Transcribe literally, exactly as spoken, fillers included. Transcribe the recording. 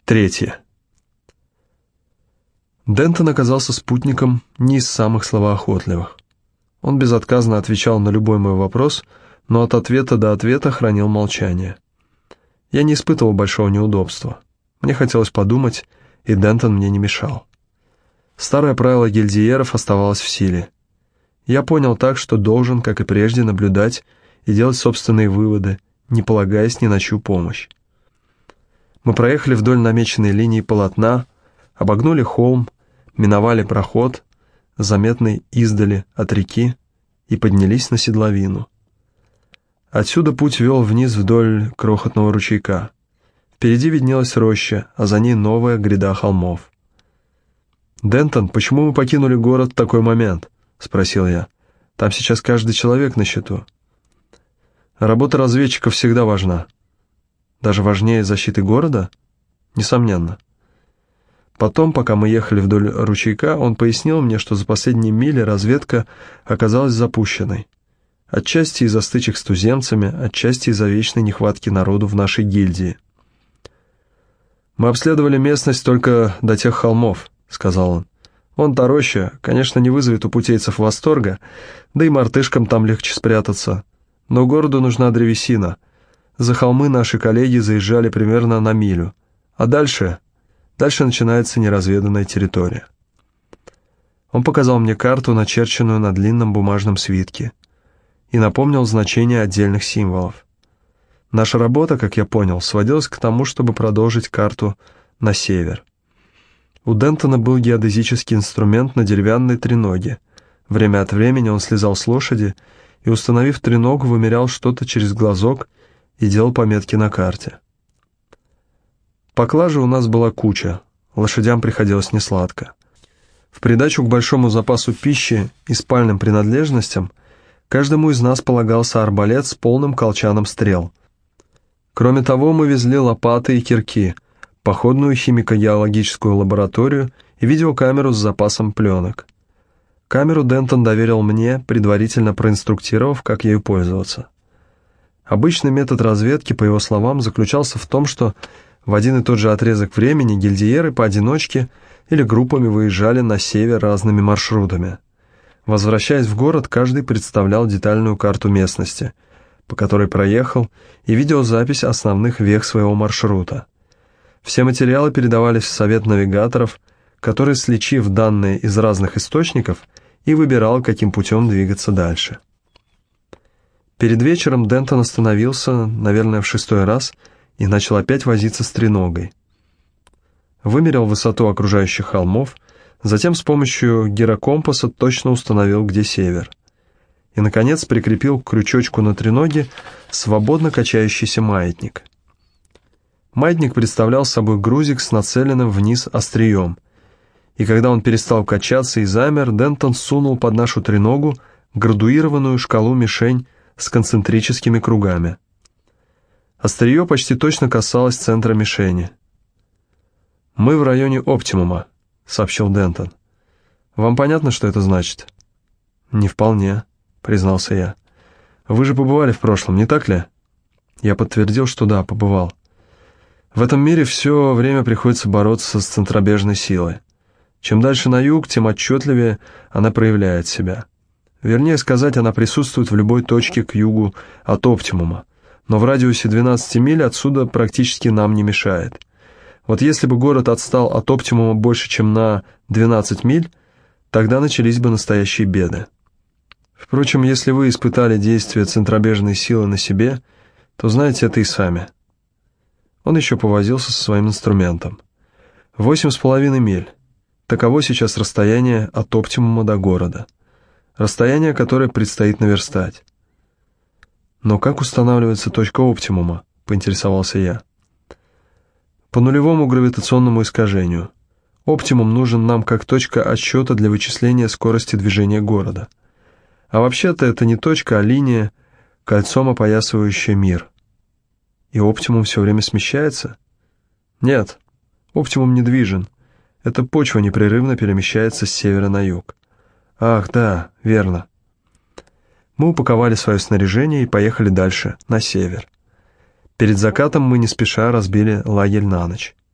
Третье. Дентон оказался спутником не из самых словоохотливых. Он безотказно отвечал на любой мой вопрос, но от ответа до ответа хранил молчание. Я не испытывал большого неудобства. Мне хотелось подумать, и Дентон мне не мешал. Старое правило гильдиеров оставалось в силе. Я понял так, что должен, как и прежде, наблюдать и делать собственные выводы, не полагаясь ни на чью помощь. Мы проехали вдоль намеченной линии полотна, обогнули холм, миновали проход, заметный издали от реки, и поднялись на седловину. Отсюда путь вел вниз вдоль крохотного ручейка. Впереди виднелась роща, а за ней новая гряда холмов. «Дентон, почему мы покинули город в такой момент?» — спросил я. «Там сейчас каждый человек на счету». «Работа разведчика всегда важна. Даже важнее защиты города? Несомненно». Потом, пока мы ехали вдоль ручейка, он пояснил мне, что за последние мили разведка оказалась запущенной. Отчасти из-за стычек с туземцами, отчасти из-за вечной нехватки народу в нашей гильдии. «Мы обследовали местность только до тех холмов», — сказал он. «Вон та роща, конечно, не вызовет у путейцев восторга, да и мартышкам там легче спрятаться. Но городу нужна древесина. За холмы наши коллеги заезжали примерно на милю. А дальше... Дальше начинается неразведанная территория». Он показал мне карту, начерченную на длинном бумажном свитке, и напомнил значение отдельных символов. Наша работа, как я понял, сводилась к тому, чтобы продолжить карту на север. У Дентона был геодезический инструмент на деревянной треноге. Время от времени он слезал с лошади и, установив треногу, вымерял что-то через глазок и делал пометки на карте. Поклажи у нас была куча, лошадям приходилось несладко. В придачу к большому запасу пищи и спальным принадлежностям каждому из нас полагался арбалет с полным колчаном стрел. Кроме того, мы везли лопаты и кирки, походную химико-геологическую лабораторию и видеокамеру с запасом пленок. Камеру Дентон доверил мне, предварительно проинструктировав, как ею пользоваться. Обычный метод разведки, по его словам, заключался в том, что в один и тот же отрезок времени гильдиеры поодиночке или группами выезжали на север разными маршрутами. Возвращаясь в город, каждый представлял детальную карту местности, по которой проехал, и видеозапись основных вех своего маршрута. Все материалы передавались в совет навигаторов, который, сличив данные из разных источников, и выбирал, каким путем двигаться дальше. Перед вечером Дентон остановился, наверное, в шестой раз, и начал опять возиться с треногой. Вымерил высоту окружающих холмов, затем с помощью гирокомпаса точно установил, где север. И, наконец, прикрепил к крючочку на треноге свободно качающийся маятник. Маятник представлял собой грузик с нацеленным вниз острием, и когда он перестал качаться и замер, Дентон сунул под нашу треногу градуированную шкалу-мишень с концентрическими кругами. Острие почти точно касалось центра мишени. «Мы в районе оптимума», — сообщил Дентон. «Вам понятно, что это значит?» «Не вполне», — признался я. «Вы же побывали в прошлом, не так ли?» Я подтвердил, что да, побывал. В этом мире все время приходится бороться с центробежной силой. Чем дальше на юг, тем отчетливее она проявляет себя. Вернее сказать, она присутствует в любой точке к югу от оптимума, но в радиусе двенадцати миль отсюда практически нам не мешает. Вот если бы город отстал от оптимума больше, чем на двенадцать миль, тогда начались бы настоящие беды. Впрочем, если вы испытали действие центробежной силы на себе, то знаете это и сами. Он еще повозился со своим инструментом. Восемь с половиной миль. Таково сейчас расстояние от оптимума до города. Расстояние, которое предстоит наверстать. «Но как устанавливается точка оптимума?» — поинтересовался я. «По нулевому гравитационному искажению. Оптимум нужен нам как точка отсчета для вычисления скорости движения города. А вообще-то это не точка, а линия, кольцом опоясывающая мир. И оптимум все время смещается? Нет, оптимум недвижен. Эта почва непрерывно перемещается с севера на юг. Ах, да, верно». Мы упаковали свое снаряжение и поехали дальше, на север. Перед закатом мы не спеша разбили лагерь на ночь.